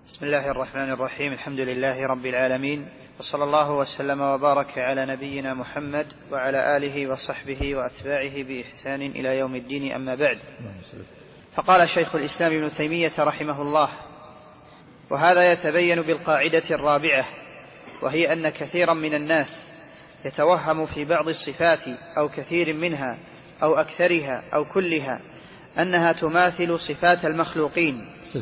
بسم الله الرحمن الرحيم. الحمد لله رب العالمين، وصلى الله وسلم وبارك على نبينا محمد وعلى آله وصحبه وأتباعه بإحسان إلى يوم الدين، أما بعد. فقال شيخ الإسلام ابن تيمية رحمه الله: وهذا يتبين بالقاعدة الرابعة، وهي أن كثيرا من الناس يتوهم في بعض الصفات أو كثير منها أو أكثرها أو كلها أنها تماثل صفات المخلوقين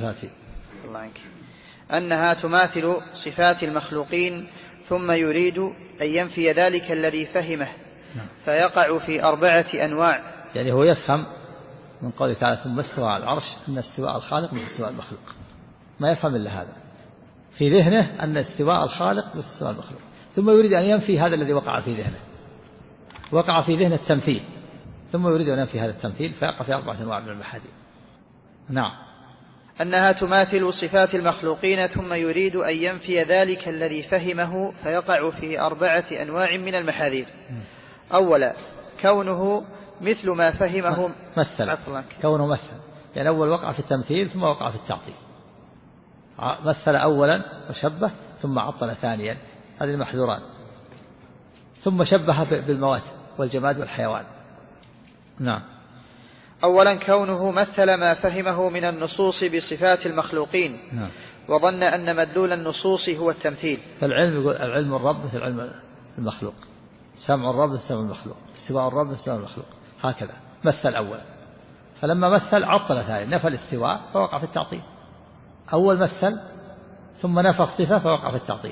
أنها تماثل صفات المخلوقين، ثم يريد أن ينفي ذلك الذي فهمه فيقع في 4 أنواع. يعني هو يفهم من قوله تعالى ثم استوى على العرش أن استواء الخالق مثل استواء المخلوق، ما يفهم إلا هذا في ذهنه، أن استواء الخالق مثل استواء المخلوق، ثم يريد أن ينفي هذا الذي وقع في ذهنه. وقع في ذهنه التمثيل، ثم يريد أن ينفي هذا التمثيل فيقع في 4 أنواع من المحاذير. نعم. أنها تماثل صفات المخلوقين، ثم يريد أن ينفي ذلك الذي فهمه فيقع في 4 أنواع من المحاذير. أولا، كونه مثل ما فهمه كونه مثل، يعني أول وقع في التمثيل ثم وقع في التعطيل. مثل أولا وشبه، ثم عطل ثانيا، هذه المحذوران. ثم شبه بالموات والجماد والحيوان. نعم. أولا، كونه مثل ما فهمه من النصوص بصفات المخلوقين. نعم. وظن أن مدلول النصوص هو التمثيل. فالعلم يقول العلم الرب مثل علم المخلوق، سمع الرب مثل سمع المخلوق، استواء الرب مثل استواء المخلوق، هكذا مثل أولا. فلما مثل عطل ثاني، نفى الاستواء فوقع في التعطيل. أول مثل ثم نفى الصفة فوقع في التعطيل.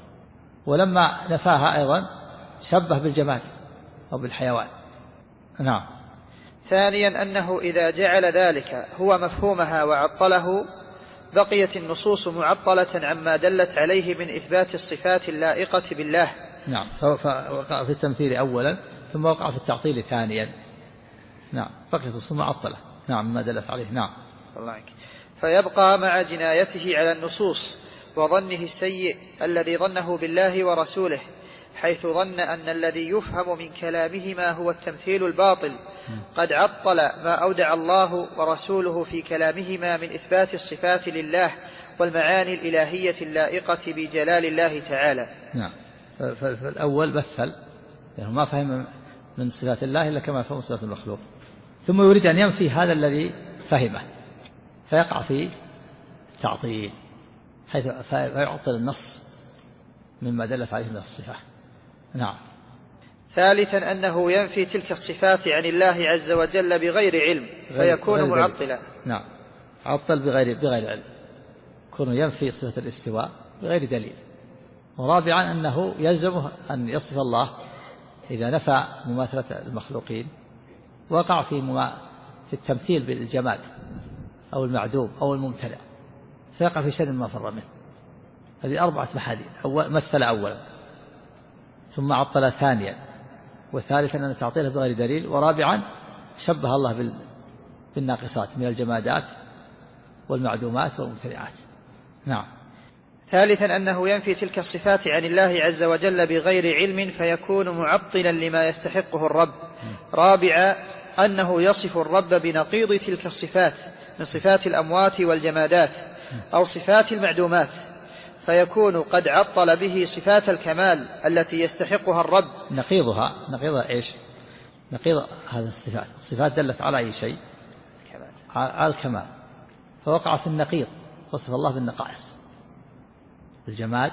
ولما نفاها أيضا شبه بالجماد أو بالحيوان. نعم. ثانيا، أنه إذا جعل ذلك هو مفهومها وعطله بقيت النصوص معطلة عما دلت عليه من إثبات الصفات اللائقة بالله. نعم. فوقع في التمثيل أولا، ثم وقع في التعطيل ثانيا. نعم. بقيت النصوص معطلة، نعم، ما دلت عليه. نعم. الله عنك. فيبقى مع جنايته على النصوص وظنه السيء الذي ظنه بالله ورسوله، حيث ظن أن الذي يفهم من كلامهما هو التمثيل الباطل، قد عطل ما أودع الله ورسوله في كلامهما من إثبات الصفات لله والمعاني الإلهية اللائقة بجلال الله تعالى. نعم. فالأول مثل، يعني ما فهم من صفات الله إلا كما فهم صفات المخلوق، ثم يريد أن ينفي هذا الذي فهمه فيقع في تعطيل، حيث فيعطل النص مما دلت عليه من الصفات. نعم. ثالثا، أنه ينفي تلك الصفات عن الله عز وجل بغير علم فيكون معطلا. نعم. عطل بغير علم، يكون ينفي صفة الاستواء بغير دليل. ورابعا، أنه يلزمه أن يصف الله إذا نفى مماثلة المخلوقين وقع في التمثيل بالجماد أو المعدوم أو الممتنع، فيقع في شر ما فر منه. هذه 4 محاذير. مثل أولا، ثم عطل ثانيا، وثالثا أن تعطيله بغير دليل، ورابعا شبه الله بالناقصات من الجمادات والمعدومات والممتنعات. نعم. ثالثا، أنه ينفي تلك الصفات عن الله عز وجل بغير علم فيكون معطلا لما يستحقه الرب. رابعا، أنه يصف الرب بنقيض تلك الصفات من صفات الأموات والجمادات أو صفات المعدومات، فيكون قد عطل به صفات الكمال التي يستحقها الرب. نقيضها إيش؟ نقيض هذه الصفات دلت على أي شيء؟ على الكمال، فوقع في النقيض، وصف الله بالنقائص، بالجماد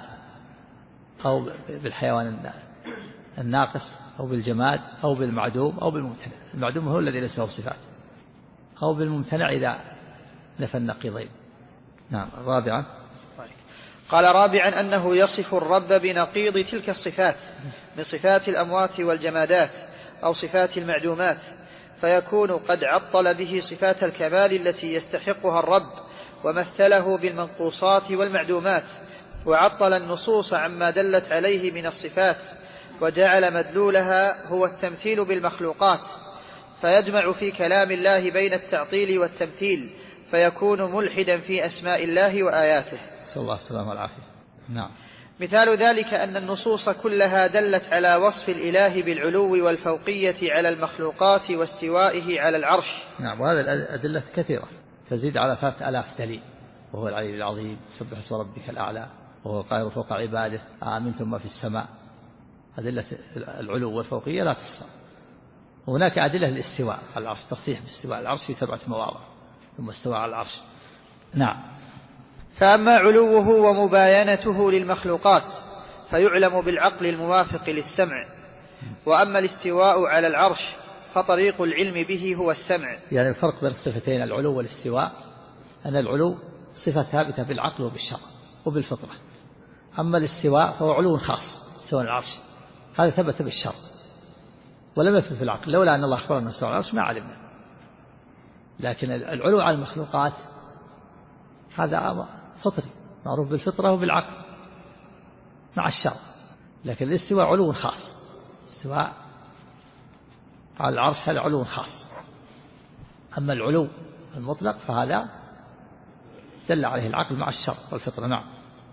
أو بالحيوان الناقص أو بالجماد أو بالمعدوم أو بالممتنع. المعدوم هو الذي ليس له صفات، أو بالممتنع إذا نفى النقيضين. نعم. رابعا، قال رابعا، أنه يصف الرب بنقيض تلك الصفات من صفات الأموات والجمادات أو صفات المعدومات، فيكون قد عطل به صفات الكمال التي يستحقها الرب، ومثله بالمنقوصات والمعدومات، وعطل النصوص عما دلت عليه من الصفات، وجعل مدلولها هو التمثيل بالمخلوقات، فيجمع في كلام الله بين التعطيل والتمثيل، فيكون ملحدا في أسماء الله وآياته. صلى الله السلامة والعافية. نعم. مثال ذلك أن النصوص كلها دلت على وصف الإله بالعلو والفوقية على المخلوقات واستوائه على العرش. نعم. وهذه الأدلة كثيرة تزيد على 3000 دليل، وهو العلي العظيم، سبح اسم ربك الأعلى، وهو قاهر فوق عباده، أأمنتم ما في السماء. أدلة العلو والفوقية لا تحصى. وهناك أدلة الاستواء على العرش، تصريح باستواء العرش في 7 مواضع ثم استوى على العرش. نعم. فأما علوه ومباينته للمخلوقات فيعلم بالعقل الموافق للسمع، وأما الاستواء على العرش فطريق العلم به هو السمع. يعني الفرق بين الصفتين العلو والاستواء أن العلو صفة ثابتة بالعقل وبالشرع وبالفطرة، أما الاستواء فهو علو خاص استوى على العرش، هذا ثبت بالشرع ولم يثبت بالعقل، لولا أن الله أخبرنا استوى على العرش ما علمنا. لكن العلو على المخلوقات هذا فطري معروف بالفطرة وبالعقل مع الشرع، لكن الاستواء علو خاص، استواء على العرش هذا علو خاص. أما العلو المطلق فهذا دل عليه العقل مع الشرع والفطرة. نعم،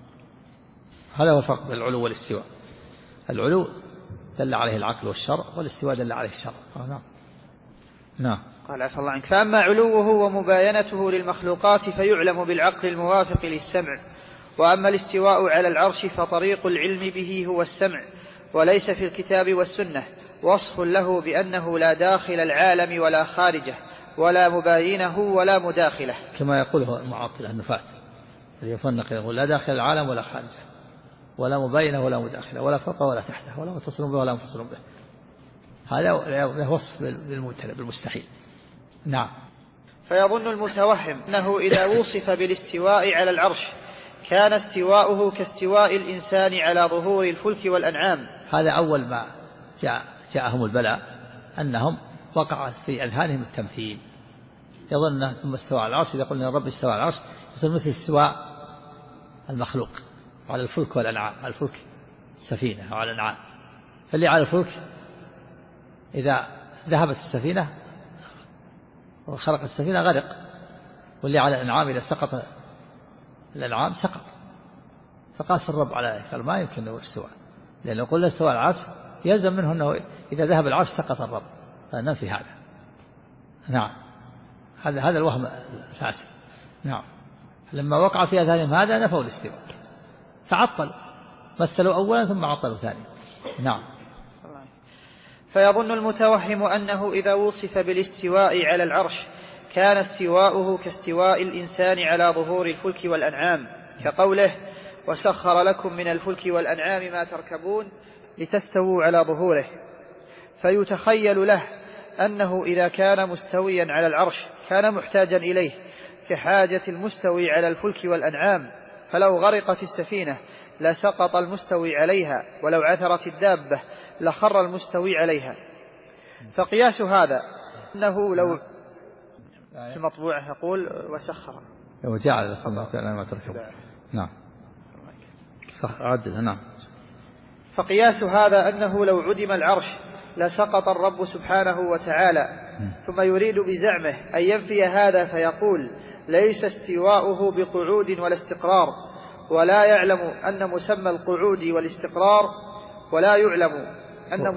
هذا هو الفرق بين العلو والاستواء. العلو دل عليه العقل والشرع، والاستواء دل عليه الشرع. نعم. نعم. قال عفى الله عنك. فأما علوه ومباينته للمخلوقات فيعلم بالعقل الموافق للسمع، وأما الاستواء على العرش فطريق العلم به هو السمع، وليس في الكتاب والسنة وصف له بأنه لا داخل العالم ولا خارجه، ولا مباينه ولا مداخله، كما يقوله المعطلة النفاة يفنق يقول لا داخل العالم ولا خارجه، ولا مباينه ولا مداخله، ولا فوق ولا تحته، ولا متصل به ولا منفصل به. هذا وصف بالممتنع بالمستحيل. نعم. فيظن المتوهم أنه إذا وصف بالاستواء على العرش كان استواؤه كاستواء الإنسان على ظهور الفلك والأنعام. هذا أول ما جاءهم البلاء أنهم وقع في أذهانهم التمثيل، يظن ثم استوى على العرش، إذا قلنا الرب استوى على العرش يصير مثل استواء المخلوق على الفلك والأنعام، على الفلك السفينة وعلى الأنعام. فاللي على الفلك إذا ذهبت السفينة وخرقت السفينة غرق، واللي على الأنعام إذا سقط الأنعام سقط. فقاس الرب على ذلك، قال ما يمكن له استواء، لأن لو قلنا استوى على العرش يلزم منه أنه إذا ذهب العرش سقط الرب، فننفي هذا. نعم، هذا الوهم الفاسد. نعم. لما وقع في أذهانهم هذا نفوا الاستواء، فعطل، مثلوا أولا ثم عطلوا ثانيا. نعم. فيظن المتوهم أنه إذا وصف بالاستواء على العرش كان استواؤه كاستواء الإنسان على ظهور الفلك والأنعام، كقوله وسخر لكم من الفلك والأنعام ما تركبون لتستووا على ظهوره، فيتخيل له أنه إذا كان مستويا على العرش كان محتاجا إليه كحاجة المستوي على الفلك والأنعام، فلو غرقت السفينة لسقط المستوي عليها، ولو عثرت الدابة لخر المستوي عليها. فقياس هذا أنه لو في المطبوع يقول وسخر وجعل لكم ما تركبون. نعم صح عدل. نعم. فقياس هذا أنه لو عدم العرش لسقط الرب سبحانه وتعالى، ثم يريد بزعمه أن ينفي هذا فيقول ليس استواؤه بقعود ولا استقرار، ولا يعلم أن مسمى القعود والاستقرار ولا يعلم أن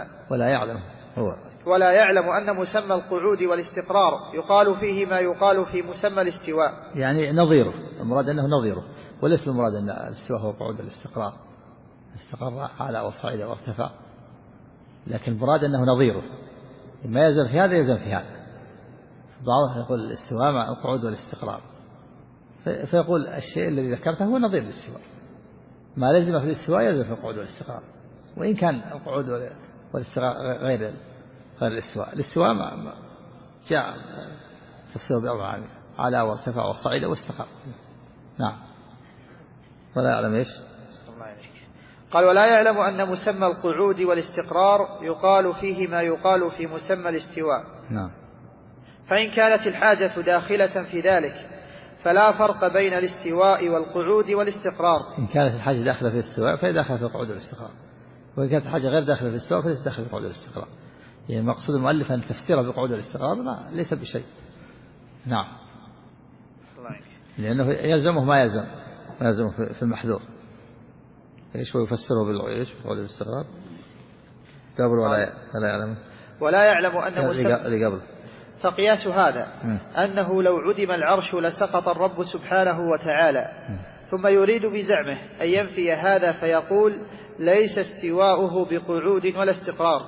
مسمى القعود والاستقرار يقال فيه ما يقال في مسمى الاستواء، يعني نظيره، المراد أنه نظيره، وليس المراد أن الاستواء هو قعود الاستقرار، استقر على وصعد وارتفع، لكن المراد أنه نظيره، ما يلزم في هذا يلزم في هذا. بعضهم يقول الاستواء مع القعود والاستقرار، فيقول الشيء الذي ذكرته هو نظير الاستواء، ما لزم في الاستواء يلزم في القعود والاستقرار، وإن كان القعود والاستقرار غير الاستواء. الاستواء ما جاء تفسيره بأربع على وارتفع وصعد واستقر. نعم. ولا يعلم إيش؟ قال ولا يعلم أن مسمى القعود والاستقرار يقال فيه ما يقال في مسمى الاستواء. نعم. فإن كانت الحاجة داخلة في ذلك فلا فرق بين الاستواء والقعود والاستقرار. إن كانت الحاجة داخلة في الاستواء فهي داخلة في القعود والاستقرار، وإن كانت الحاجة غير داخلة في الاستواء فهي داخلة في القعود والاستقرار. يعني مقصود المؤلف أن تفسيره بالقعود والاستقرار ليس بشيء. نعم. لأنه يلزمه ما يلزم في المحذور. إيش هو يفسره بالقعود والاستقرار؟ قبل ولا يعلم ولا يعلم أن مسمى اللي قبل فقياس هذا أنه لو عدم العرش لسقط الرب سبحانه وتعالى، ثم يريد بزعمه أن ينفي هذا فيقول ليس استواؤه بقعود ولا استقرار،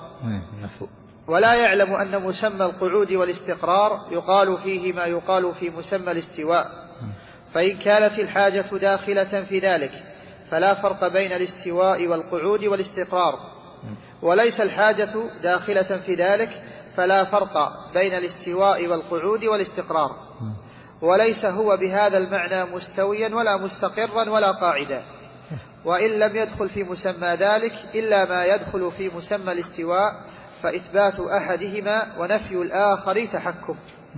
ولا يعلم أن مسمى القعود والاستقرار يقال فيه ما يقال في مسمى الاستواء، فإن كانت الحاجة داخلة في ذلك فلا فرق بين الاستواء والقعود والاستقرار، وليس الحاجة داخلة في ذلك فلا فرق بين الاستواء والقعود والاستقرار، وليس هو بهذا المعنى مستويا ولا مستقرا ولا قاعدا، وإن لم يدخل في مسمى ذلك إلا ما يدخل في مسمى الاستواء، فإثبات أحدهما ونفي الآخر تحكم.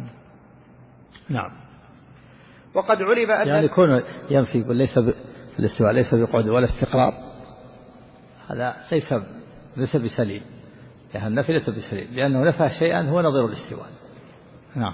نعم. وقد علم أن يعني يكون ينفي ليس الاستواء ليس بقعود ولا استقرار، هذا ليس بسليم، يعني النفي ليس بسليم، لأنه نفى شيئا هو نظير الاستواء. نعم.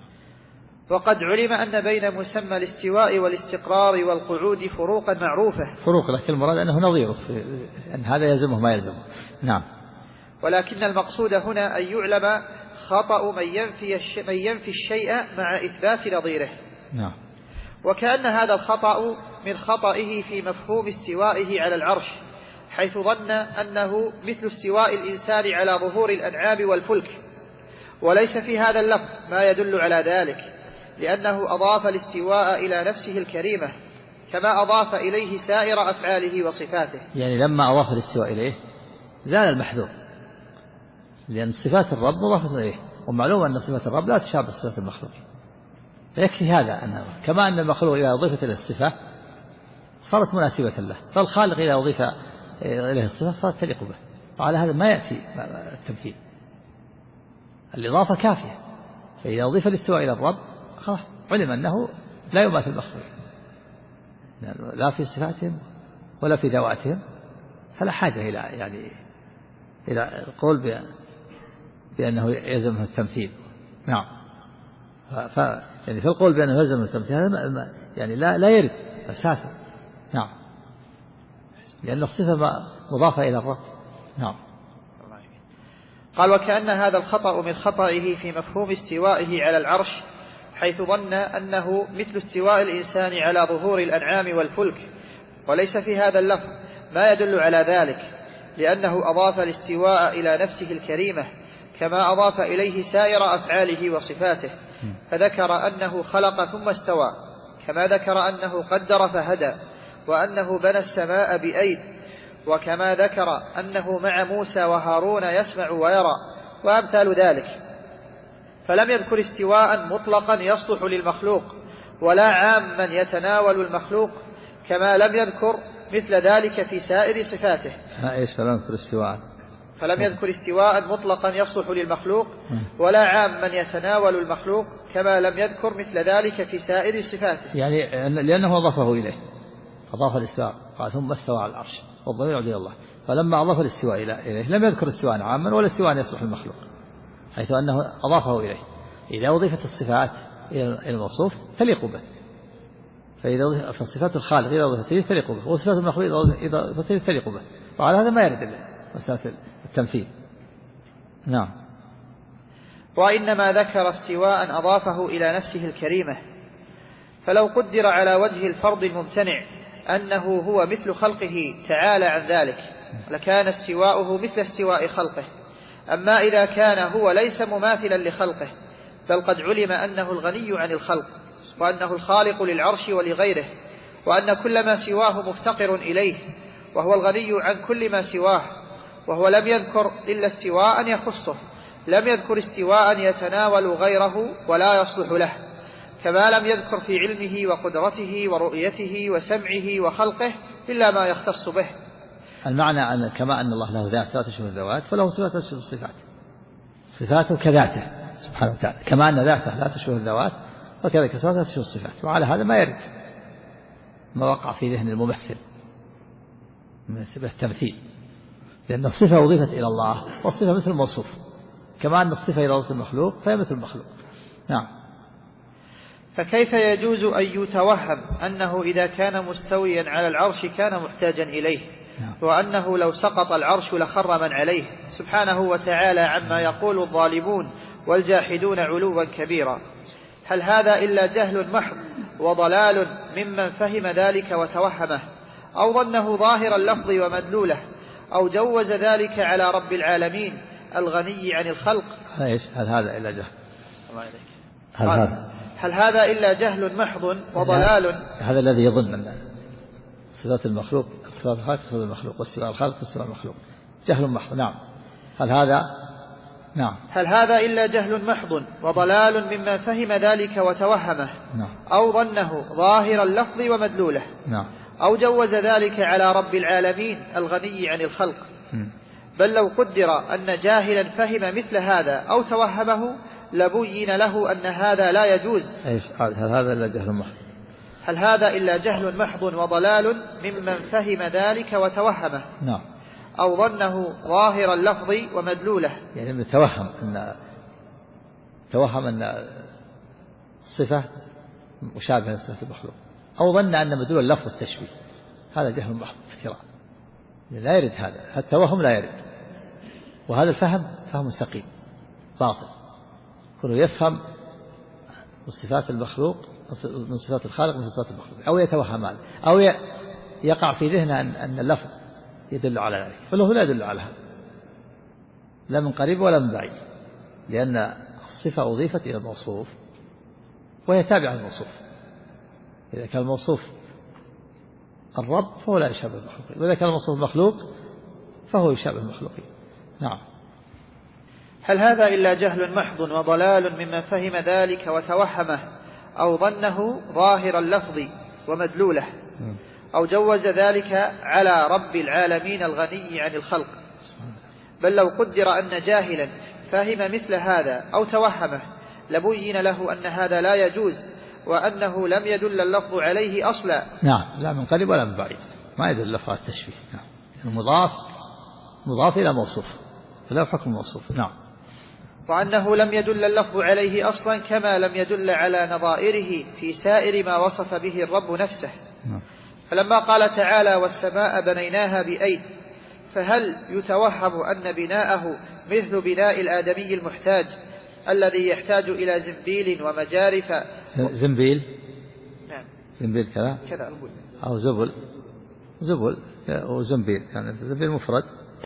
وقد علم أن بين مسمى الاستواء والاستقرار والقعود فروقا معروفة، لكن المراد أنه نظيره، أن هذا يلزمه ما يلزمه. نعم. ولكن المقصود هنا أن يعلم خطأ من ينفي الشيء مع إثبات نظيره. نعم. وكأن هذا الخطأ من خطئه في مفهوم استوائه على العرش، حيث ظن أنه مثل استواء الإنسان على ظهور الأنعام والفلك، وليس في هذا اللفظ ما يدل على ذلك، لأنه أضاف الاستواء إلى نفسه الكريمة كما أضاف إليه سائر أفعاله وصفاته. يعني لما أضاف الاستواء إليه زال المحذور، لأن صفات الرب مضافة إليه، ومعلوم أن صفات الرب لا تشابه صفات المخلوق، فيكفي هذا أنه كما أن المخلوق إذا أضيفت إلى الصفة صارت مناسبة له، فالخالق إذا أضيف إليه الصفة صارت تليق به، وعلى هذا ما يأتي التمثيل، الإضافة كافية. فإذا أضيف الاستواء إلى الرب خلاص علم أنه لا يماثل المخلوق، لا في صفاتهم ولا في ذواتهم، فلا حاجة إلى القول بأنه يلزمه التمثيل. نعم. يعني في القول بأنه يلزم التمثيل يعني لا يرد أساسا. نعم. لأن الصفة مضافة إلى الرب. نعم. قال وكأن هذا الخطأ من خطئه في مفهوم استوائه على العرش، حيث ظن أنه مثل استواء الإنسان على ظهور الأنعام والفلك، وليس في هذا اللفظ ما يدل على ذلك، لأنه أضاف الاستواء إلى نفسه الكريمة كما أضاف إليه سائر أفعاله وصفاته، فذكر أنه خلق ثم استوى، كما ذكر أنه قدر فهدى، وأنه بنى السماء بأيد، وكما ذكر أنه مع موسى وهارون يسمع ويرى، وأمثال ذلك. فلم يذكر استواء مطلقا يصلح للمخلوق ولا عاما يتناول المخلوق، كما لم يذكر مثل ذلك في سائر صفاته. فلم يذكر استواء مطلقا يصلح للمخلوق ولا عاما يتناول المخلوق، كما لم يذكر مثل ذلك في سائر صفاته، يعني لأنه أضافه إليه، أضاف الاستواء قال ثم استوى على العرش والضمير يعود إلى الله، فلما أضاف الاستواء إليه لم يذكر استواء عاما ولا استواء يصلح للمخلوق، حيث أنه أضافه إليه. إذا أضيفت الصفات إلى الموصوف تليق به، فإذا فصفات الخالق إذا أضيفت إليه تليق به، وصفات المخلوق إذا أضيفت إليه تليق به، وعلى هذا ما يرد مسألة التمثيل. نعم. وإنما ذكر استواء أضافه إلى نفسه الكريمة، فلو قدر على وجه الفرض الممتنع أنه هو مثل خلقه تعالى عن ذلك لكان استواؤه مثل استواء خلقه. أما إذا كان هو ليس مماثلا لخلقه، بل قد علم أنه الغني عن الخلق، وأنه الخالق للعرش ولغيره، وأن كل ما سواه مفتقر إليه، وهو الغني عن كل ما سواه، وهو لم يذكر إلا استواء يخصه، لم يذكر استواء يتناول غيره ولا يصلح له، كما لم يذكر في علمه وقدرته ورؤيته وسمعه وخلقه إلا ما يختص به. المعنى أن كما أن الله له ذات لا تشبه الذوات، فله صفات لا تشبه الصفات، صفاته كذاته سبحانه وتعالى، كما أن ذاته لا تشبه الذوات وكذلك صفاته لا تشبه الصفات، وعلى هذا ما يرد ما وقع في ذهن الممثل من التمثيل، لأن الصفة أضيفت إلى الله والصفة مثل الموصوف، كما أن الصفة إلى وصف المخلوق فهي مثل المخلوق. نعم. فكيف يجوز أن يتوهم أنه إذا كان مستويا على العرش كان محتاجا إليه، وأنه لو سقط العرش لخر من عليه، سبحانه وتعالى عما يقول الظالمون والجاحدون علوا كبيرا. هل هذا إلا جهل محض وضلال ممن فهم ذلك وتوهمه، أو ظنه ظاهر اللفظ ومدلوله، أو جوز ذلك على رب العالمين الغني عن الخلق؟ هل هذا إلا جهل؟ هل هذا إلا جهل محض وضلال؟ هذا الذي يظن أن صفات المخلوق صفات الخالق صفات المخلوق، والصفات الخالق صفات المخلوق، جهل محض. نعم. هل هذا إلا جهل محض وضلال ممن فهم ذلك وتوهمه، أو ظنه ظاهر اللفظ ومدلوله، أو جوز ذلك على رب العالمين الغني عن الخلق؟ بل لو قدر أن جاهلا فهم مثل هذا أو توهمه لبين له أن هذا لا يجوز. هل هذا إلا جهل محض؟ هل هذا إلا جهل محض وضلال ممن فهم ذلك وتوهمه، أو ظنه ظاهر اللفظ ومدلوله، يعني توهم أن الصفة مشابهة لصفة المخلوق، أو ظن أن مدلول اللفظ التشبيه. هذا جهل محض افتراء، لا يرد هذا التوهم، لا يرد. وهذا الفهم فهم سقيم باطل، كله يفهم صفات المخلوق من صفات الخالق من صفات المخلوق، أو يتوهم هذا، أو يقع في ذهنه أن اللفظ يدل على ذلك، فله لا يدل على هذا لا من قريب ولا من بعيد، لأن الصفة أضيفت إلى الموصوف وهي تابعة للموصوف. إذا كان الموصوف الرب فهو لا يشابه المخلوقين، وإذا كان الموصوف المخلوق فهو يشابه المخلوقين. نعم. هل هذا إلا جهل محض وضلال ممن فهم ذلك وتوهمه، أو ظنه ظاهر اللفظ ومدلوله، أو جوز ذلك على رب العالمين الغني عن الخلق؟ بل لو قدر أن جاهلا فهم مثل هذا أو توهمه لبين له أن هذا لا يجوز، وأنه لم يدل اللفظ عليه أصلا. نعم، لا من قريب ولا من بعيد، ما يدل اللفظ على التشبيه. نعم، مضاف إلى موصوف فلا حكم موصوف. نعم. وأنه لم يدل اللفظ عليه أصلا، كما لم يدل على نظائره في سائر ما وصف به الرب نفسه. فلما قال تعالى والسماء بنيناها بأيد، فهل يتوهم أن بناءه مثل بناء الآدمي المحتاج الذي يحتاج إلى زنبيل ومجارف؟ زنبيل؟ نعم، زنبيل كذا أو زبل وزنبيل، يعني زنبيل مفرد،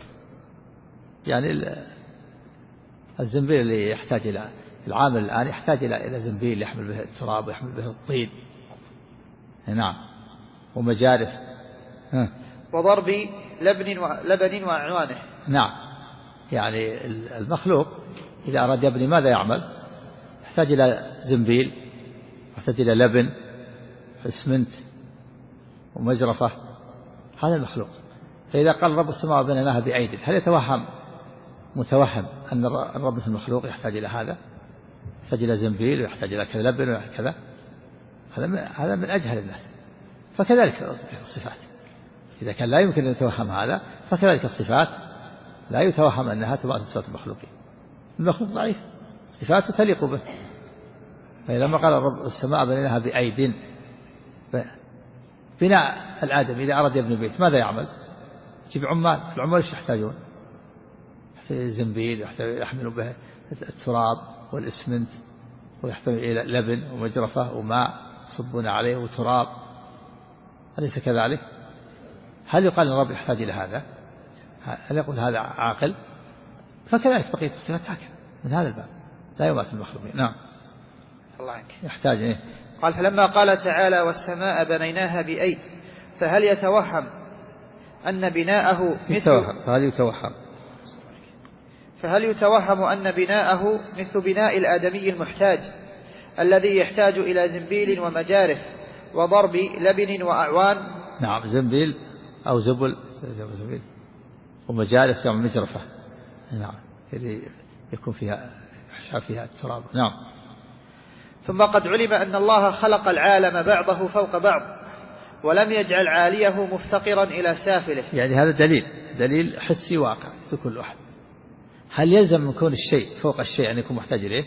يعني الزنبيل اللي يحتاج إلى العامل الآن يحتاج إلى زنبيل يحمل به التراب ويحمل به الطين. نعم. ومجارف وضرب لبن وأعوانه. نعم، يعني المخلوق إذا أراد يبني ماذا يعمل؟ يحتاج إلى زنبيل، يحتاج إلى لبن، اسمنت، ومجرفة. هذا المخلوق. فإذا قال رب السماء بنيناها بأيد، هل يتوهم متوهم أن الرب مثل المخلوق يحتاج إلى هذا، يحتاج إلى زنبيل ويحتاج إلى كذا لبن وكذا؟ هذا من أجهل الناس. فكذلك الصفات، إذا كان لا يمكن أن يتوهم هذا، فكذلك الصفات لا يتوهم أنها تماثل صفات المخلوقين. المخلوق ضعيف، صفاته تليق به. فلما قال الرب السماء بنيناها بأيد، بناء الآدم إذا أراد يبني بيت ماذا يعمل؟ يجيب عمال، العمال ايش يحتاجون؟ زنبيل يحمل به التراب والإسمنت، ويحتاج إلى لبن ومجرفة وماء يصبون عليه وتراب، أليس كذلك؟ هل يقال أن الرب يحتاج إلى هذا؟ هل يقول هذا عاقل؟ فكذلك بقية الصفات هكذا من هذا الباب، لا يماثل المخلوقين. نعم. الله عنك. يحتاج إيه؟ قال فلما قال تعالى والسماء بنيناها بأيد، فهل يتوهم أن بناءه فهل يتوهم أن بناءه مثل بناء الآدمي المحتاج الذي يحتاج إلى زنبيل ومجارف وضرب لبن وأعوان؟ نعم، زنبيل أو زبل ومجارف يعني مجرفة. نعم، اللي يكون فيها يحشى فيها التراب. نعم. ثم قد علم أن الله خلق العالم بعضه فوق بعض، ولم يجعل عاليه مفتقرا إلى سافله. يعني هذا دليل حسي واقع في كل واحد. هل يلزم من كون الشيء فوق الشيء أن يكون محتاج إليه؟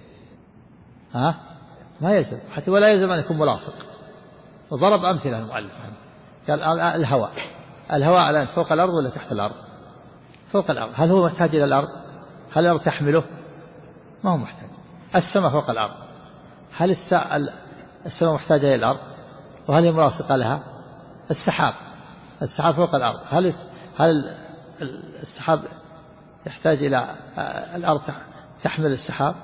ما يلزم، حتى ولا يلزم أن يكون ملاصق. وضرب أمثلة المؤلف، قال الهواء الآن فوق الأرض ولا تحت الأرض؟ فوق الأرض. هل هو محتاج إلى الأرض؟ هل الأرض تحمله؟ ما هو محتاج. السماء فوق الأرض، هل السماء محتاجة إلى الأرض؟ وهل هي ملاصقة لها؟ السحاب فوق الأرض، هل السحاب يحتاج إلى الأرض تحمل السحاب؟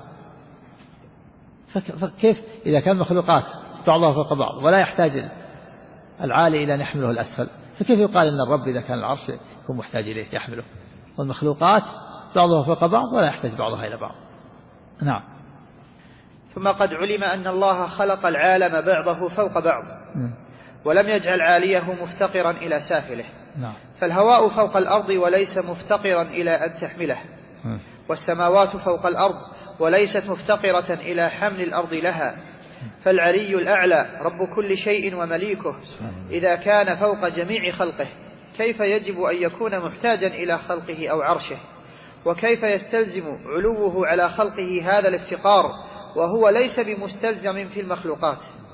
فكيف إذا كان مخلوقات بعضها فوق بعض ولا يحتاج العالي إلى أن يحمله الأسفل، فكيف يقال أن الرب إذا كان العرش يكون محتاج إليه يحمله، والمخلوقات بعضها فوق بعض ولا يحتاج بعضها إلى بعض؟ نعم. ثم قد علم أن الله خلق العالم بعضه فوق بعض ولم يجعل عاليه مفتقرا إلى سافله. نعم. فالهواء فوق الأرض وليس مفتقرا إلى أن تحمله، والسماوات فوق الأرض وليست مفتقرة إلى حمل الأرض لها. فالعلي الأعلى رب كل شيء ومليكه إذا كان فوق جميع خلقه، كيف يجب أن يكون محتاجا إلى خلقه أو عرشه؟ وكيف يستلزم علوه على خلقه هذا الافتقار وهو ليس بمستلزم في المخلوقات؟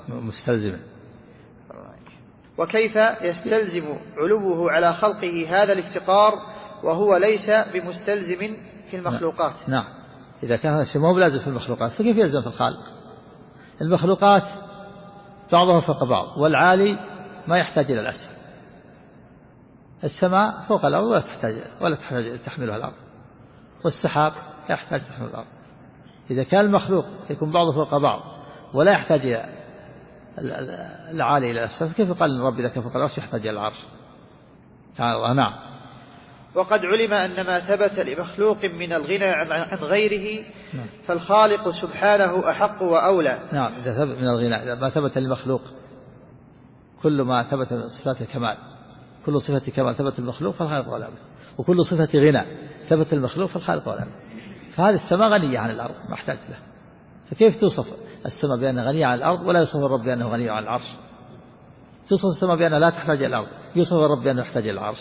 وكيف يستلزم علوه على خلقه هذا الافتقار وهو ليس بمستلزم في المخلوقات؟ نعم. إذا كان هذا الشيء ما هو لازم في المخلوقات فكيف يلزم في الخالق؟ المخلوقات بعضها فوق بعض، والعالي ما يحتاج إلى الأسفل. السماء فوق الأرض ولا تحتاج تحملها الأرض، والسحاب يحتاج تحمل الأرض. إذا كان المخلوق يكون بعضه فوق بعض ولا يحتاج إلى العالي إلى الأسفل، كيف يقال أن رب إذا كان فوق العرش يحتاج إلى العرش؟ نعم. وقد علم أن ما ثبت لمخلوق من الغنى عن غيره فالخالق سبحانه أحق وأولى. نعم. إذا ثبت من الغنى، إذا ما ثبت لمخلوق، كل ما ثبت من صفات الكمال، كل صفة كمال ثبت المخلوق فالخالق أولى، وكل صفة غنى ثبت المخلوق فالخالق أولى. فهذه السماء غنية عن الأرض ما احتاج له، فكيف توصف السماء بأنها غنية عن الأرض ولا يوصف الرب بأنه غني عن العرش؟ توصف السماء بأنها لا تحتاج إلى الأرض، يوصف الرب بأنه يحتاج إلى العرش.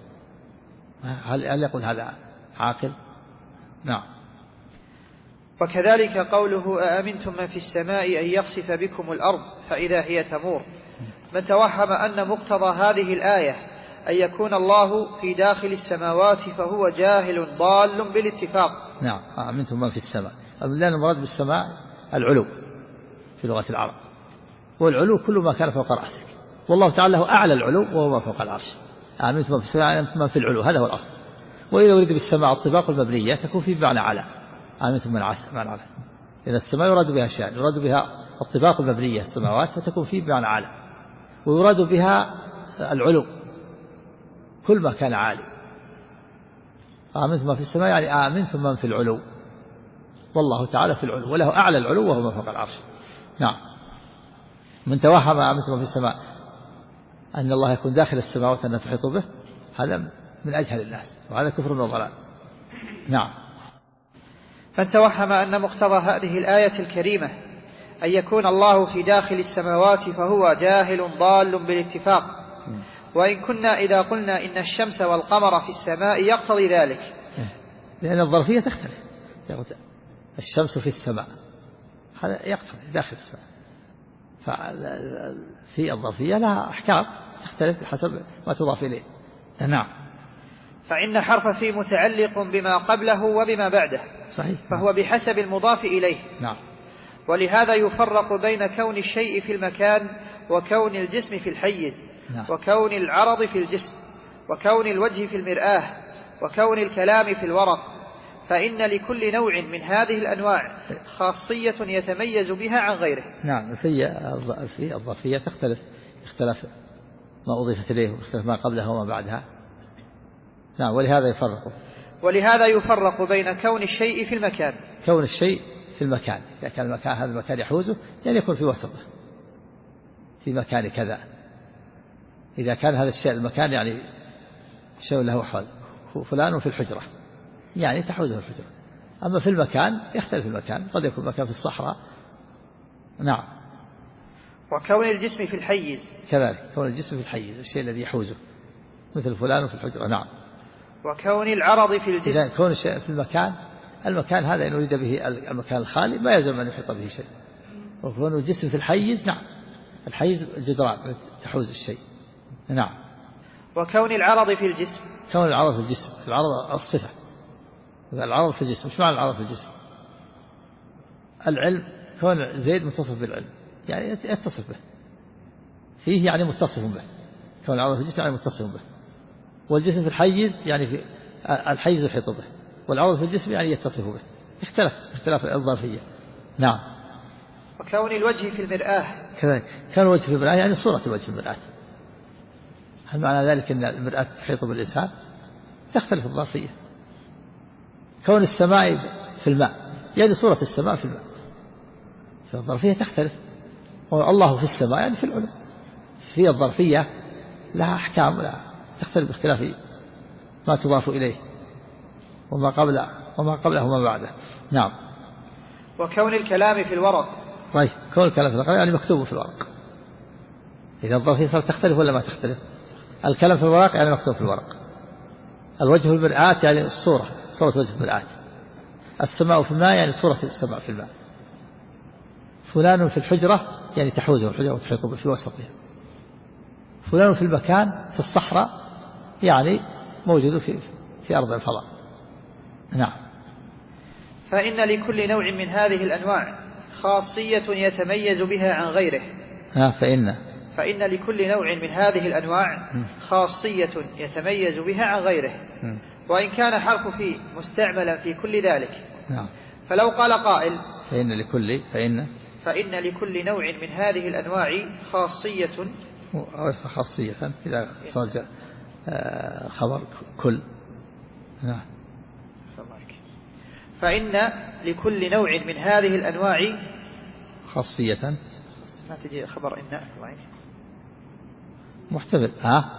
هل يقول هذا عاقل؟ نعم. وكذلك قوله أأمنتم من في السماء أن يخسف بكم الأرض فإذا هي تمور، من توهم أن مقتضى هذه الآية أن يكون الله في داخل السماوات فهو جاهل ضال بالاتفاق. نعم. أأمنتم من في السماء، لأن المراد بالسماء العلو في لغة العرب، والعلو كل ما كان فوق رأسك، والله تعالى له أعلى العلو وهو ما فوق العرش. أأمنتم من في السماء أنتم من في العلو، هذا هو الأصل. وإذا ورد بالسماء الطباق المبنية تكون في بمعنى على، أأمنتم من على، إن السماء يراد بها أشياء، يراد بها الطباق المبنية السماوات فتكون في بمعنى على، ويراد بها العلو كل ما كان عالي. آمنتم من في السماء يعني آمنتم من في العلو، والله تعالى في العلو وله أعلى العلو وهو ما فوق العرش. نعم. من توهم آمنتم من في السماء أن الله يكون داخل السماوات أن تحيط به، هذا من أجهل الناس، وهذا كفر وضلال. نعم. من توهم أن مقتضى هذه الآية الكريمة أن يكون الله في داخل السماوات فهو جاهل ضال بالاتفاق. وإن كنا إذا قلنا إن الشمس والقمر في السماء يقتضي ذلك، لأن الظرفية تختلف، الشمس في السماء هذا يقتضي داخل السماء، ففي الظرفية لها أحكام تختلف بحسب ما تضاف إليه. نعم. فإن حرف في متعلق بما قبله وبما بعده، صحيح، فهو بحسب المضاف إليه. نعم. ولهذا يفرق بين كون الشيء في المكان وكون الجسم في الحيز، نعم. وكون العرض في الجسم، وكون الوجه في المرآة، وكون الكلام في الورق. فإن لكل نوع من هذه الأنواع خاصية يتميز بها عن غيره. نعم. في الظرفية تختلف اختلاف ما أضيفت إليه واختلاف ما قبلها وما بعدها. نعم. ولهذا يفرق بين كون الشيء في المكان، كون الشيء في المكان، إذا كان المكان هذا المكان يحوزه يعني يكون في وسطه في مكان كذا. إذا كان هذا الشيء المكان يعني شيء له حوز، فلان في الحجرة يعني تحوزه الحجرة. أما في المكان يختلف المكان، قد يكون مكان في الصحراء. نعم. وكون الجسم في الحيز كذلك، كون الجسم في الحيز الشيء الذي يحوزه مثل فلان في الحجرة. نعم. وكون العرض في الجسم، إذا كون الشيء في المكان هذا إن أريد به المكان الخالي ما يلزم أن يحيط به شيء. وكون الجسم في الحيز، نعم، الحيز الجدران تحوز الشيء. نعم. وكون العرض في الجسم، كون العرض في الجسم، العرض الصفة، العرض في الجسم، مش معنى العرض في الجسم؟ العلم كون زيد متصف بالعلم يعني يتصف به، فيه يعني متصف به، كون العضو في الجسم يعني متصف به، والجسم في الحيز يعني في الحيز يحيط به، والعضو في الجسم يعني يتصف به، اختلاف الظرفية. نعم. وكون الوجه في المرآة كذلك كان الوجه في المرآة يعني صورة الوجه في المرآة. هل معنى ذلك أن المرآة تحيط بالإنسان؟ تختلف الظرفية. كون السماء في الماء يعني صورة السماء في الماء، فالظرفية تختلف. والله في السماء يعني في العلو، في الظرفية لها أحكام لا تختلف باختلاف ما تضاف إليه وما قبله وما بعده. نعم. وكون الكلام في الورق. طيب كون الكلام في الورق يعني مكتوب في الورق. إذا الظرفية صارت تختلف ولا ما تختلف؟ الكلام في الورق يعني مكتوب في الورق. الوجه في المرآة يعني صورة وجه في المرآة. السماء في الماء يعني صورة السماء في الماء. فلان في الحجرة يعني تحوزه الحجرة وتحيط به في وسطها. فلان في المكان في الصحراء يعني موجود في أرض الفضاء. نعم. فإن لكل نوع من هذه الأنواع خاصية يتميز بها عن غيره. فإن لكل نوع من هذه الأنواع خاصية يتميز بها عن غيره، وإن كان حرف في مستعملا في كل ذلك. نعم. فلو قال قائل فإن لكل نوع من هذه الأنواع خاصية إذا صار خبر كل. نعم. فإن لكل نوع من هذه الأنواع خاصية ما تجي خبر إن محتمل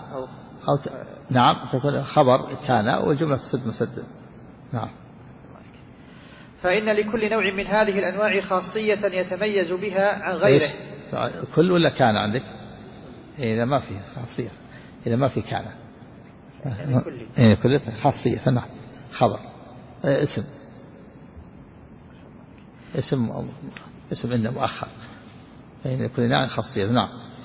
نعم تكون خبر كان والجملة تسد مسد. نعم. فإن لكل نوع من هذه الأنواع خاصية يتميز بها عن غيره. كل ولا كان عندك؟ إذا ما في خاصية، إذا ما في كان كل خاصية. نعم. خبر اسم إنه مؤخر، فإن لكل نوع خاصية. نعم.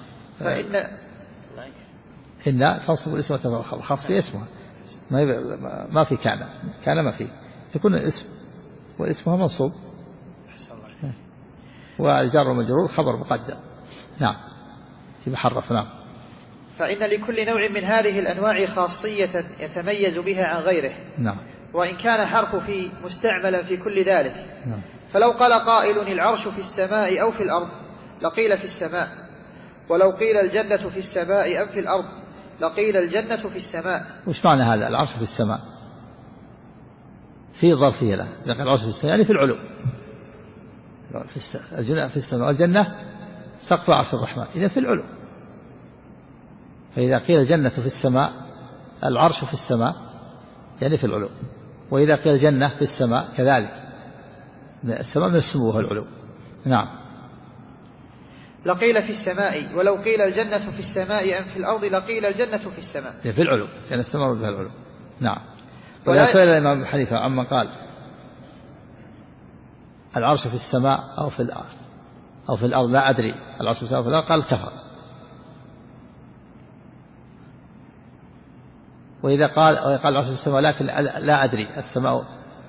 إن تنصب الاسم وتنصب الخبر، خاصية اسمها ما في كان ما في، تكون الاسم واسمها منصوب والجار والمجرور خبر مقدم. نعم. في محرف. نعم. فإن لكل نوع من هذه الأنواع خاصية يتميز بها عن غيره. نعم. وإن كان حرف في مستعملا في كل ذلك. نعم. فلو قال قائل العرش في السماء أو في الأرض لقيل في السماء، ولو قيل الجنة في السماء أم في الأرض لقيل الجنة في السماء. وش معنى هذا؟ العرش في السماء في ظرفية له، لكن العرش في السماء يعني في العلو، الجنة في السماء والجنة سقف عرش الرحمن إذا في العلو. فإذا قيل الجنة في السماء العرش في السماء يعني في العلو، وإذا قيل الجنة في السماء كذلك السماء من السمو والعلو. نعم. لقيل في السماء، ولو قيل الجنة في السماء أم في الأرض لقيل الجنة في السماء في العلو، لأن السماء بها العلو. نعم. ولا سئل الإمام حنيفة عما قال العرش في السماء أو في الأرض لا أدري، العرش في السماء في الأرض، قال كفر. وإذا قال العرش في السماء لكن لا أدري السماء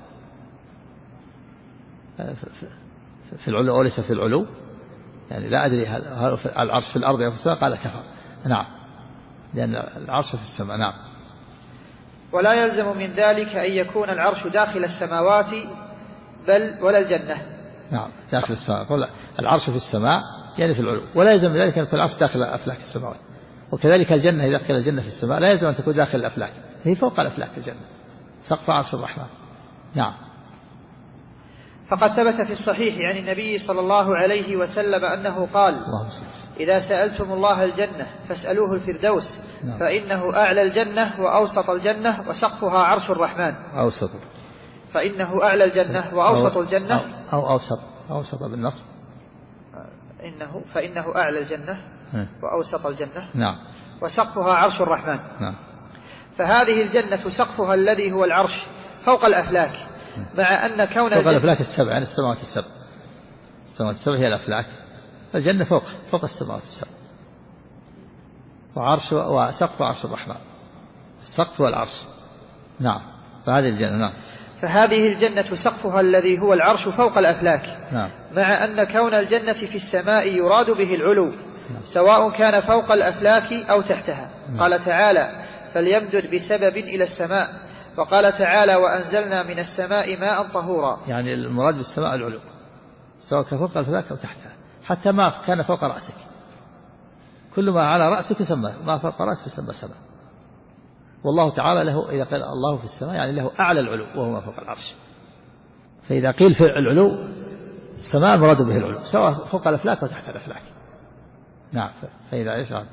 في العلو أو ليس في العلو، يعني لا أدري هل العرش في الأرض أو في السماء، قال كفر. نعم. لأن العرش في السماء. نعم. ولا يلزم من ذلك أن يكون العرش داخل السماوات بل ولا الجنة. نعم. داخل السماء، العرش في السماء يعني في العلو، ولا يلزم من ذلك أن يكون العرش داخل أفلاك السماوات. وكذلك الجنة إذا قيل الجنة في السماء لا يلزم أن تكون داخل الأفلاك، هي فوق الأفلاك الجنة سقف عرش الرحمن. نعم. فقد ثبت في الصحيح عن النبي صلى الله عليه وسلم أنه قال: إذا سألتم الله الجنة فاسألوه الفردوس، فإنه أعلى الجنة وأوسط الجنة وسقفها عرش الرحمن. فإنه أعلى الجنة وأوسط الجنة أو أوسط بالنصب. فإنه أعلى الجنة وأوسط الجنة. نعم. وسقفها عرش الرحمن. نعم. فهذه الجنة سقفها الذي هو العرش فوق الأفلاك، مع أن كون فوق الأفلاك السبع، يعني السماوات السبع. السماوات السبع هي الأفلاك، الجنة فوق السماوات السبع، وسقف عرش الرحمن، السقف والعرش. نعم. فهذه الجنة. نعم. فهذه الجنة سقفها الذي هو العرش فوق الأفلاك. نعم. مع أن كون الجنة في السماء يراد به العلو سواء كان فوق الأفلاك أو تحتها. قال تعالى فليمدد بسبب إلى السماء، وقال تعالى وأنزلنا من السماء ماء طهورا. يعني المراد بالسماء العلو سواء كان فوق الأفلاك أو تحتها، حتى ما كان فوق رأسك، كل ما على رأسك يسمى، ما فوق رأسك يسمى سماء. والله تعالى له، إذا قال الله في السماء يعني له أعلى العلو وهو ما فوق العرش. فإذا قيل في العلو السماء المراد به العلو سواء فوق الأفلاك أو تحت الأفلاك. نعم. فإذا إيش نعم.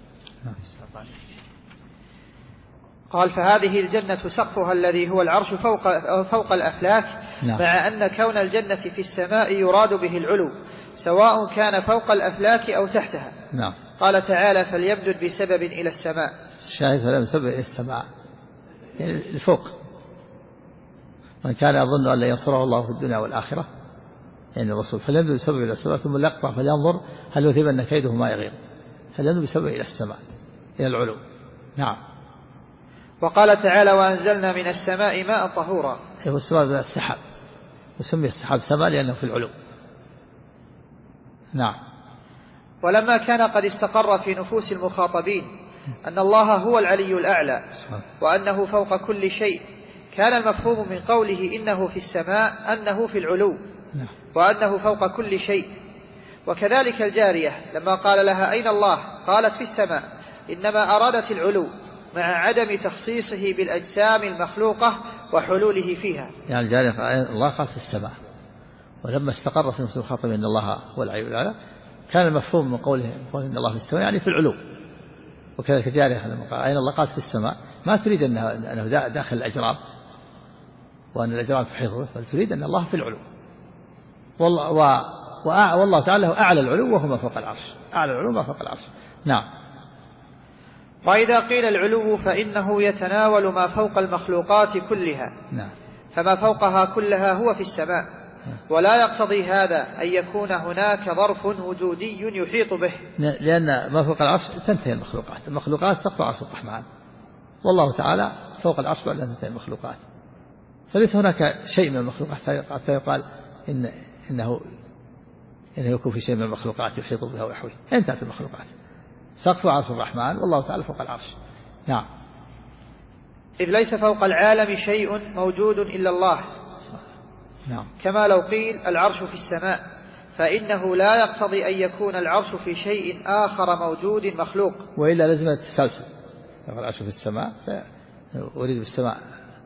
قال فهذه الجنة سقفها الذي هو العرش فوق الأفلاك. نعم. مع أن كون الجنة في السماء يراد به العلو سواء كان فوق الأفلاك أو تحتها. نعم. قال تعالى فليمدد بسبب إلى السماء. الشاهد فلم سبب إلى السماء يعني الفوق. من كان يظن أن لا ينصره الله في الدنيا والآخرة يعني الرسول فليمدد بسبب إلى السماء ثم ليقطع فلينظر هل يذهبن كيده ما يغيظ. فليمدد بسبب إلى السماء إلى العلو. نعم. وقال تعالى وأنزلنا من السماء ماء طهورا. هو السماء السحاب، وسمي السحاب سماء لأنه في العلو. نعم. ولما كان قد استقر في نفوس المخاطبين أن الله هو العلي الأعلى وأنه فوق كل شيء، كان المفهوم من قوله إنه في السماء أنه في العلو وأنه فوق كل شيء. وكذلك الجارية لما قال لها أين الله قالت في السماء، إنما أرادت العلو مع عدم تخصيصه بالأجسام المخلوقة وحلوله فيها. يعني الجارية الله قال في السماء، ولما استقر في نفس المخاطب إن الله هو العلي الأعلى كان المفهوم من قوله إن الله في السماء يعني في العلو. وكذلك الجارية لما قال أين الله قالت في السماء ما تريد أنه داخل الأجرام وأن الأجرام تحيط به، بل تريد أن الله في العلو. والله تعالى هو أعلى العلو وهو ما فوق العرش، أعلى العلو ما فوق العرش. نعم. وإذا قيل العلو فإنه يتناول ما فوق المخلوقات كلها. نعم. فما فوقها كلها هو في السماء. ولا يقتضي هذا أن يكون هناك ظرف وجودي يحيط به، لأن ما فوق العرش تنتهي المخلوقات تقطع عرش الرحمن، والله تعالى فوق العرش بعد أن تنتهي المخلوقات. فليس هناك شيء من المخلوقات حتى يقال إنه يكون في شيء من المخلوقات يحيط بها ويحويه. انتهت المخلوقات، سقف عرش الرحمن والله تعالى فوق العرش. نعم. إذ ليس فوق العالم شيء موجود إلا الله. نعم. كما لو قيل العرش في السماء فإنه لا يقتضي أن يكون العرش في شيء آخر موجود مخلوق، وإلا لازم التسلسل. العرش في السماء أريد بالسماء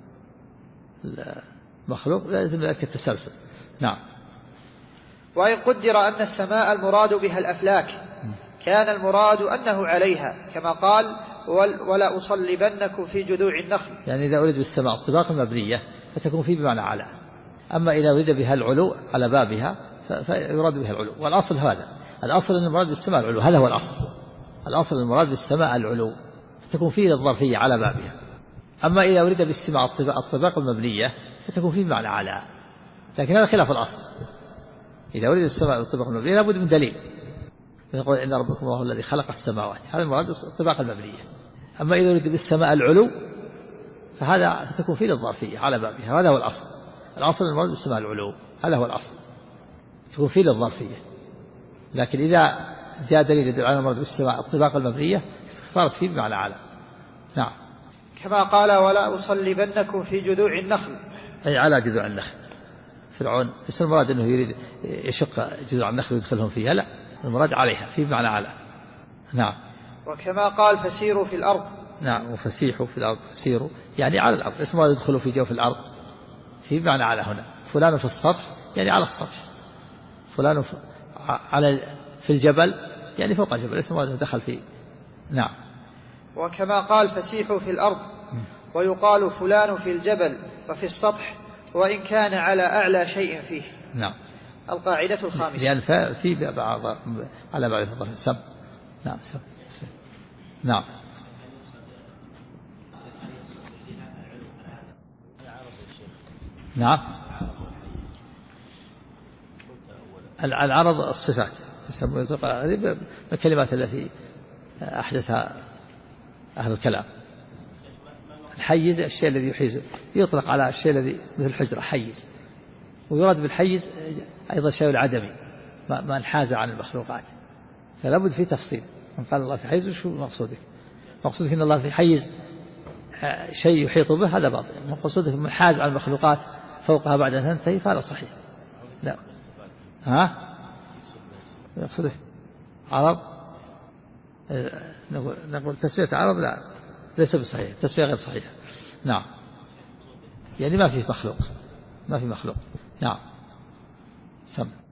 مخلوق لازم ذلك التسلسل. نعم. وإن قدر أن السماء المراد بها الأفلاك كان المراد أنه عليها كما قال ولا أصلبنكم في جذوع النخل. يعني إذا أريد بالسماء الطباق المبنية فتكون فيه بمعنى على، أما إذا أريد بها العلو على بابها فيراد بها العلو. والأصل هذا، الأصل أن المراد بالسماء العلو، هذا هو الأصل. الأصل المراد بالسماء العلو فتكون فيه الظرفية على بابها. أما إذا أريد بالسماء الطباق المبنية فتكون فيه بمعنى على، لكن هذا خلاف الأصل. إذا أريد السماء الطباق المبنية لابد من دليل، يقول إن ربكم الله الذي خلق السماوات، هذا المراد الطباق المبنية. أما إذا أريد بالسماء العلو فهذا تكون فيه الظرفية على بابها، هذا هو الأصل. الأصل المراد بالسماء العلو، هذا هو الأصل، تكون فيه الظرفية. لكن إذا جاء دليل يدل على المراد بالسماء الطباق المبنية صارت فيه بمعنى على. نعم. كما قال ولا أصلبنكم في جذوع النخل، أي على جذوع النخل. فرعون بس المراد أنه يريد يشق جذوع النخل ويدخلهم فيها، لا، المراد عليها في بمعنى على. نعم. وكما قال فسيروا في الأرض. نعم. وفسيحوا في الأرض، فسيروا يعني على الأرض، اسمه يدخلوا في جوف الأرض في بمعنى على. هنا فلان في السطح يعني على السطح، فلان في الجبل يعني فوق الجبل، اسمه دخل فيه. نعم. وكما قال فسيحوا في الأرض، ويقال فلان في الجبل وفي السطح وإن كان على أعلى شيء فيه. نعم. القاعدة الخامسة. يعني في بعض على بعض الظرف سب. نعم. سب. نعم. نعم. العرض الصفات يسمى الكلمات التي أحدثها أهل الكلام. الحيز الشيء الذي يحيزه، يطلق على الشيء الذي مثل الحجرة حيز، ويراد بالحيز أيضا شيء العدمي ما انحاز عن المخلوقات، فلا بد في تفصيل. من قال الله في حيز شو مقصودك؟ مقصودك إن الله في حيز شيء يحيط به، هذا باطل. مقصودك منحاز عن المخلوقات فوقها بعد أن تنتهي، فهذا صحيح. لا يقصده عرض، نقول تسوية عرض لا ليس بصحيح، تسوية غير صحيحة. نعم يعني ما في مخلوق، ما في مخلوق. نعم سم